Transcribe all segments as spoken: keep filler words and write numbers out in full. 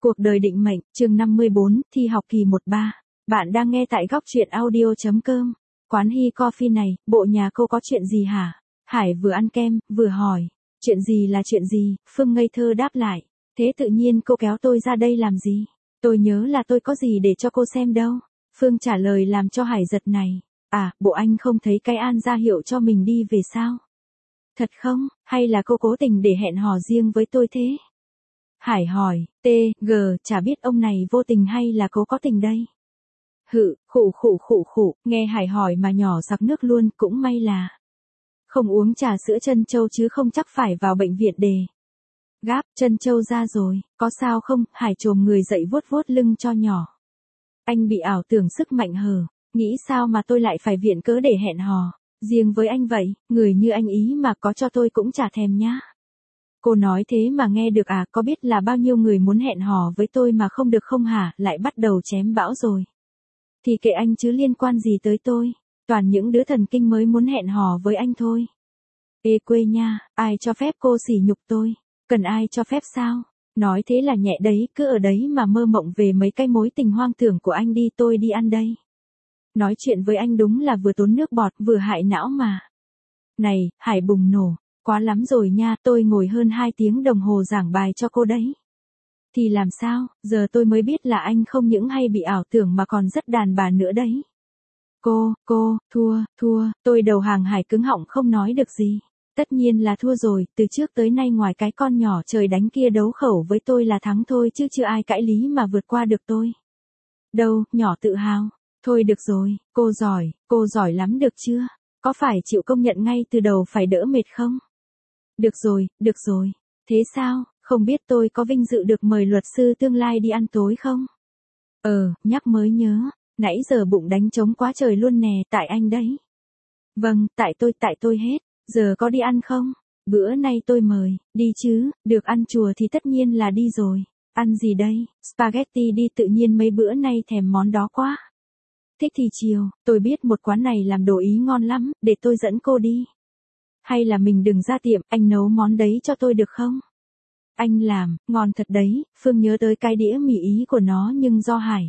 Cuộc đời định mệnh, chương năm mươi bốn, thi học kỳ một ba. Bạn đang nghe tại góc truyện audio.com. Quán Hi Coffee này, bộ nhà cô có chuyện gì hả? Hải vừa ăn kem, vừa hỏi. Chuyện gì là chuyện gì? Phương ngây thơ đáp lại. Thế tự nhiên cô kéo tôi ra đây làm gì? Tôi nhớ là tôi có gì để cho cô xem đâu. Phương trả lời làm cho Hải giật này. À, bộ anh không thấy cái An ra hiệu cho mình đi về sao? Thật không? Hay là cô cố tình để hẹn hò riêng với tôi thế? Hải hỏi, T, G, chả biết ông này vô tình hay là cố có tình đây. Hự, khụ khụ khụ khụ, nghe Hải hỏi mà nhỏ giặc nước luôn, cũng may là không uống trà sữa trân châu chứ không chắc phải vào bệnh viện đề. Gáp, trân châu ra rồi, có sao không? Hải chồm người dậy vuốt vuốt lưng cho nhỏ. Anh bị ảo tưởng sức mạnh hờ, nghĩ sao mà tôi lại phải viện cớ để hẹn hò, riêng với anh vậy, người như anh ý mà có cho tôi cũng chả thèm nhá. Cô nói thế mà nghe được à, có biết là bao nhiêu người muốn hẹn hò với tôi mà không được không hả, lại bắt đầu chém bão rồi. Thì kệ anh chứ liên quan gì tới tôi, toàn những đứa thần kinh mới muốn hẹn hò với anh thôi. Ê quê nha, ai cho phép cô sỉ nhục tôi, cần ai cho phép sao, nói thế là nhẹ đấy, cứ ở đấy mà mơ mộng về mấy cái mối tình hoang tưởng của anh đi, tôi đi ăn đây. Nói chuyện với anh đúng là vừa tốn nước bọt vừa hại não mà. Này, Hải bùng nổ. Quá lắm rồi nha, tôi ngồi hơn hai tiếng đồng hồ giảng bài cho cô đấy. Thì làm sao, giờ tôi mới biết là anh không những hay bị ảo tưởng mà còn rất đàn bà nữa đấy. Cô, cô, thua, thua, tôi đầu hàng. Hải cứng họng không nói được gì. Tất nhiên là thua rồi, từ trước tới nay ngoài cái con nhỏ trời đánh kia đấu khẩu với tôi là thắng thôi chứ chưa ai cãi lý mà vượt qua được tôi. Đâu, nhỏ tự hào. Thôi được rồi, cô giỏi, cô giỏi lắm được chưa? Có phải chịu công nhận ngay từ đầu phải đỡ mệt không? Được rồi, được rồi. Thế sao, không biết tôi có vinh dự được mời luật sư tương lai đi ăn tối không? Ờ, nhắc mới nhớ, nãy giờ bụng đánh trống quá trời luôn nè, tại anh đấy. Vâng, tại tôi, tại tôi hết, giờ có đi ăn không? Bữa nay tôi mời, đi chứ, được ăn chùa thì tất nhiên là đi rồi. Ăn gì đây? Spaghetti đi, tự nhiên mấy bữa nay thèm món đó quá. Thích thì chiều, tôi biết một quán này làm đồ Ý ngon lắm, để tôi dẫn cô đi. Hay là mình đừng ra tiệm, anh nấu món đấy cho tôi được không? Anh làm, ngon thật đấy, Phương nhớ tới cái đĩa mì Ý của nó nhưng do Hải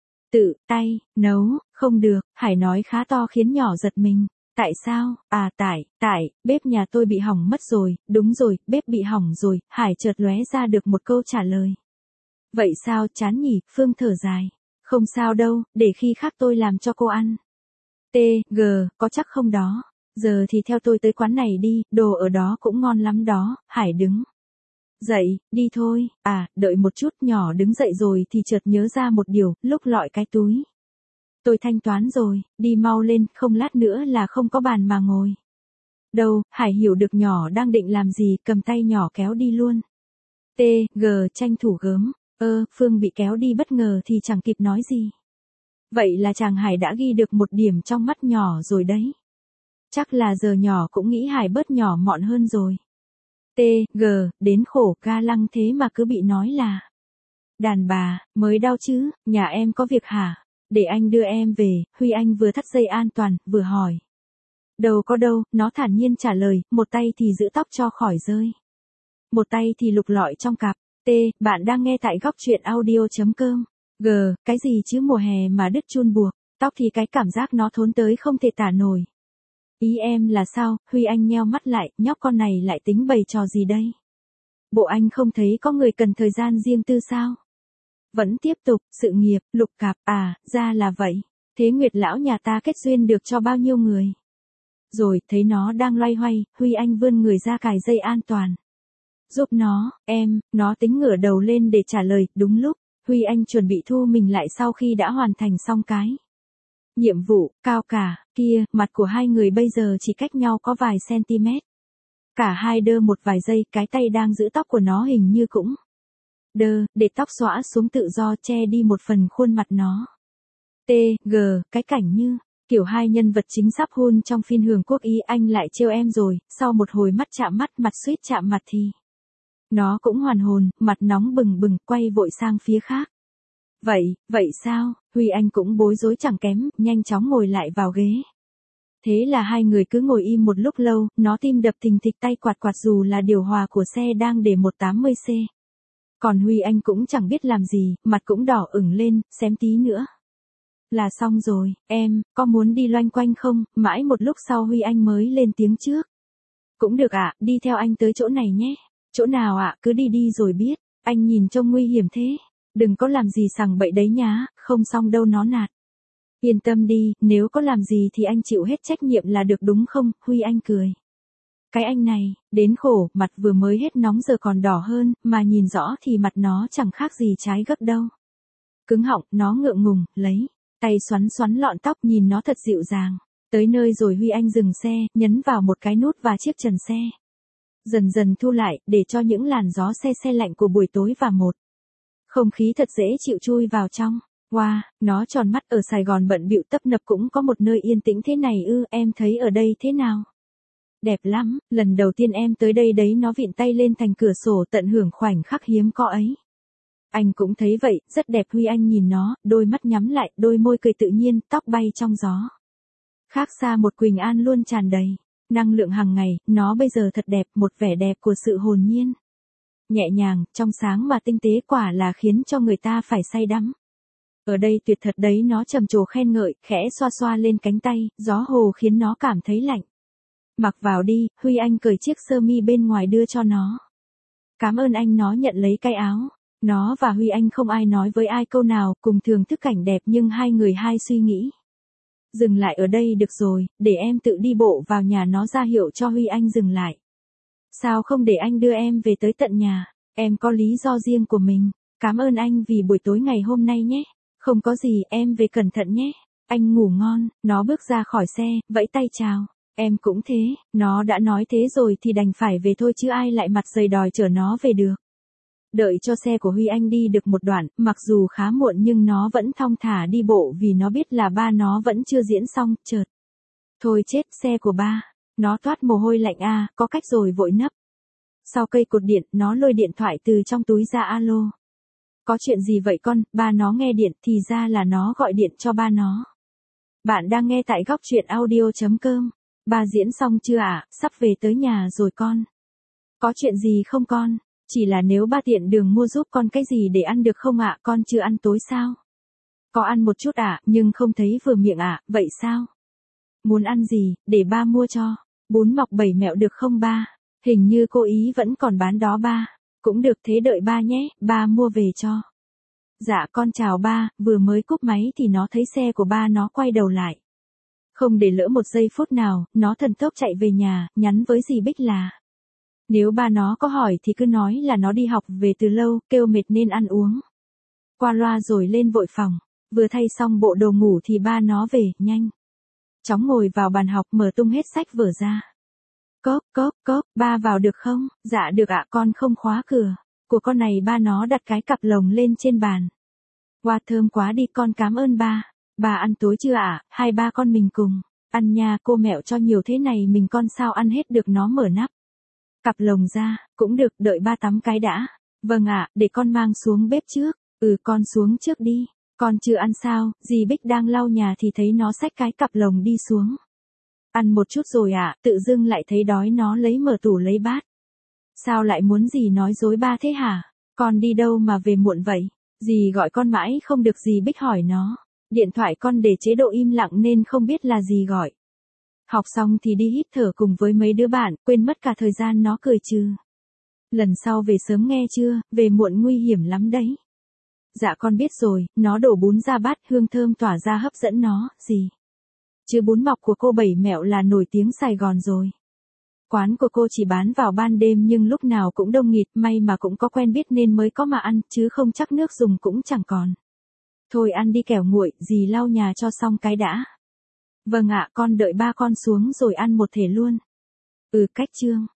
tự tay nấu, không được, Hải nói khá to khiến nhỏ giật mình. Tại sao? À tại, tại, bếp nhà tôi bị hỏng mất rồi, đúng rồi, bếp bị hỏng rồi, Hải chợt lóe ra được một câu trả lời. Vậy sao, chán nhỉ, Phương thở dài. Không sao đâu, để khi khác tôi làm cho cô ăn. T, G, có chắc không đó? Giờ thì theo tôi tới quán này đi, đồ ở đó cũng ngon lắm đó. Hải đứng dậy, đi thôi. À, đợi một chút, nhỏ đứng dậy rồi thì chợt nhớ ra một điều, lúc lọi cái túi. Tôi thanh toán rồi, đi mau lên, không lát nữa là không có bàn mà ngồi. Đâu, Hải hiểu được nhỏ đang định làm gì, cầm tay nhỏ kéo đi luôn. T, G, tranh thủ gớm. Ơ, Phương bị kéo đi bất ngờ thì chẳng kịp nói gì. Vậy là chàng Hải đã ghi được một điểm trong mắt nhỏ rồi đấy. Chắc là giờ nhỏ cũng nghĩ Hải bớt nhỏ mọn hơn rồi. T, G, đến khổ ca lăng thế mà cứ bị nói là đàn bà, mới đau chứ, nhà em có việc hả? Để anh đưa em về, Huy Anh vừa thắt dây an toàn, vừa hỏi. Đâu có đâu, nó thản nhiên trả lời, một tay thì giữ tóc cho khỏi rơi. Một tay thì lục lọi trong cặp. T, bạn đang nghe tại góc truyện audio.com. G, cái gì chứ mùa hè mà đứt chun buộc, tóc thì cái cảm giác nó thốn tới không thể tả nổi. Ý em là sao? Huy Anh nheo mắt lại, nhóc con này lại tính bày trò gì đây? Bộ anh không thấy có người cần thời gian riêng tư sao? Vẫn tiếp tục, sự nghiệp, lục cạp, à, ra là vậy. Thế Nguyệt lão nhà ta kết duyên được cho bao nhiêu người? Rồi, thấy nó đang loay hoay, Huy Anh vươn người ra cài dây an toàn. Giúp nó, em, nó tính ngửa đầu lên để trả lời, đúng lúc, Huy Anh chuẩn bị thu mình lại sau khi đã hoàn thành xong cái nhiệm vụ, cao cả, kia, mặt của hai người bây giờ chỉ cách nhau có vài cm. Cả hai đơ một vài giây, cái tay đang giữ tóc của nó hình như cũng đơ, để tóc xõa xuống tự do che đi một phần khuôn mặt nó. T, G, cái cảnh như, kiểu hai nhân vật chính sắp hôn trong phim Hương Quốc Ý, anh lại trêu em rồi, sau một hồi mắt chạm mắt, mặt suýt chạm mặt thì nó cũng hoàn hồn, mặt nóng bừng bừng, quay vội sang phía khác. Vậy, vậy sao? Huy Anh cũng bối rối chẳng kém, nhanh chóng ngồi lại vào ghế. Thế là hai người cứ ngồi im một lúc lâu, nó tim đập thình thịch, tay quạt quạt dù là điều hòa của xe đang để một trăm tám mươi C. Còn Huy Anh cũng chẳng biết làm gì, mặt cũng đỏ ửng lên, xém tí nữa. Là xong rồi, em, có muốn đi loanh quanh không? Mãi một lúc sau Huy Anh mới lên tiếng trước. Cũng được ạ, đi theo anh tới chỗ này nhé. Chỗ nào ạ, cứ đi đi rồi biết. Anh nhìn trông nguy hiểm thế. Đừng có làm gì sằng bậy đấy nhá, không xong đâu nó nạt. Yên tâm đi, nếu có làm gì thì anh chịu hết trách nhiệm là được đúng không? Huy Anh cười. Cái anh này, đến khổ, mặt vừa mới hết nóng giờ còn đỏ hơn, mà nhìn rõ thì mặt nó chẳng khác gì trái gấc đâu. Cứng họng, nó ngượng ngùng, lấy tay xoắn xoắn lọn tóc nhìn nó thật dịu dàng. Tới nơi rồi Huy Anh dừng xe, nhấn vào một cái nút và chiếc trần xe. Dần dần thu lại, để cho những làn gió xe xe lạnh của buổi tối và một không khí thật dễ chịu chui vào trong. Wow, nó tròn mắt, ở Sài Gòn bận bịu tấp nập cũng có một nơi yên tĩnh thế này ư, em thấy ở đây thế nào? Đẹp lắm, lần đầu tiên em tới đây đấy, nó vịn tay lên thành cửa sổ tận hưởng khoảnh khắc hiếm có ấy. Anh cũng thấy vậy, rất đẹp. Huy Anh nhìn nó, đôi mắt nhắm lại, đôi môi cười tự nhiên, tóc bay trong gió. Khác xa một Quỳnh An luôn tràn đầy năng lượng hàng ngày, nó bây giờ thật đẹp, một vẻ đẹp của sự hồn nhiên. Nhẹ nhàng, trong sáng mà tinh tế, quả là khiến cho người ta phải say đắm. Ở đây tuyệt thật đấy, nó trầm trồ khen ngợi, khẽ xoa xoa lên cánh tay, gió hồ khiến nó cảm thấy lạnh. Mặc vào đi, Huy Anh cởi chiếc sơ mi bên ngoài đưa cho nó. Cảm ơn anh, nó nhận lấy cái áo. Nó và Huy Anh không ai nói với ai câu nào, cùng thưởng thức cảnh đẹp nhưng hai người hai suy nghĩ. Dừng lại ở đây được rồi, để em tự đi bộ vào nhà. Nó ra hiệu cho Huy Anh dừng lại. Sao không để anh đưa em về tới tận nhà, em có lý do riêng của mình. Cảm ơn anh vì buổi tối ngày hôm nay nhé. Không có gì, em về cẩn thận nhé. Anh ngủ ngon. Nó bước ra khỏi xe, vẫy tay chào. Em cũng thế, nó đã nói thế rồi thì đành phải về thôi chứ ai lại mặt dày đòi chở nó về được. Đợi cho xe của Huy Anh đi được một đoạn, mặc dù khá muộn nhưng nó vẫn thong thả đi bộ vì nó biết là ba nó vẫn chưa diễn xong, chợt. Thôi chết, xe của ba. Nó toát mồ hôi lạnh a, à, có cách rồi vội nấp. Sau cây cột điện, nó lôi điện thoại từ trong túi ra. Alo. Có chuyện gì vậy con? Ba nó nghe điện, thì ra là nó gọi điện cho ba nó. Bạn đang nghe tại góc truyện audio chấm com. Ba diễn xong chưa ạ? À? Sắp về tới nhà rồi con. Có chuyện gì không con? Chỉ là nếu ba tiện đường mua giúp con cái gì để ăn được không ạ? À? Con chưa ăn tối sao? Có ăn một chút ạ, à, nhưng không thấy vừa miệng ạ, à, vậy sao? Muốn ăn gì, để ba mua cho. Bún mọc bảy mẹo được không ba? Hình như cô ý vẫn còn bán đó ba. Cũng được, thế đợi ba nhé, ba mua về cho. Dạ con chào ba. Vừa mới cúp máy thì nó thấy xe của ba nó quay đầu lại. Không để lỡ một giây phút nào, nó thần tốc chạy về nhà, nhắn với dì Bích là nếu ba nó có hỏi thì cứ nói là nó đi học về từ lâu, kêu mệt nên ăn uống. Qua loa rồi lên vội phòng, vừa thay xong bộ đồ ngủ thì ba nó về, nhanh. Chóng ngồi vào bàn học, mở tung hết sách vở ra. Cốp, cốp, cốp, ba vào được không? Dạ được ạ, con không khóa cửa. Của con này. Ba nó đặt cái cặp lồng lên trên bàn. Wow, thơm quá đi, con cảm ơn ba. Bà ăn tối chưa ạ? À? Hai ba con mình cùng ăn nha, cô mẹo cho nhiều thế này mình con sao ăn hết được. Nó mở nắp cặp lồng ra. Cũng được, đợi ba tắm cái đã. Vâng ạ, à, để con mang xuống bếp trước. Ừ, con xuống trước đi. Con chưa ăn sao? Dì Bích đang lau nhà thì thấy nó xách cái cặp lồng đi xuống. Ăn một chút rồi ạ, à, tự dưng lại thấy đói. Nó lấy mở tủ lấy bát. Sao lại muốn dì nói dối ba thế hả? Con đi đâu mà về muộn vậy? Dì gọi con mãi không được. Dì Bích hỏi nó. Điện thoại con để chế độ im lặng nên không biết là gì gọi. Học xong thì đi hít thở cùng với mấy đứa bạn, quên mất cả thời gian. Nó cười trừ. Lần sau về sớm nghe chưa, về muộn nguy hiểm lắm đấy. Dạ con biết rồi. Nó đổ bún ra bát, hương thơm tỏa ra hấp dẫn nó. Gì? Chứ bún mọc của cô Bảy Mẹo là nổi tiếng Sài Gòn rồi. Quán của cô chỉ bán vào ban đêm nhưng lúc nào cũng đông nghịt, may mà cũng có quen biết nên mới có mà ăn, chứ không chắc nước dùng cũng chẳng còn. Thôi ăn đi kẻo nguội, dì lau nhà cho xong cái đã. Vâng ạ, con đợi ba con xuống rồi ăn một thể luôn. Ừ, cách chương.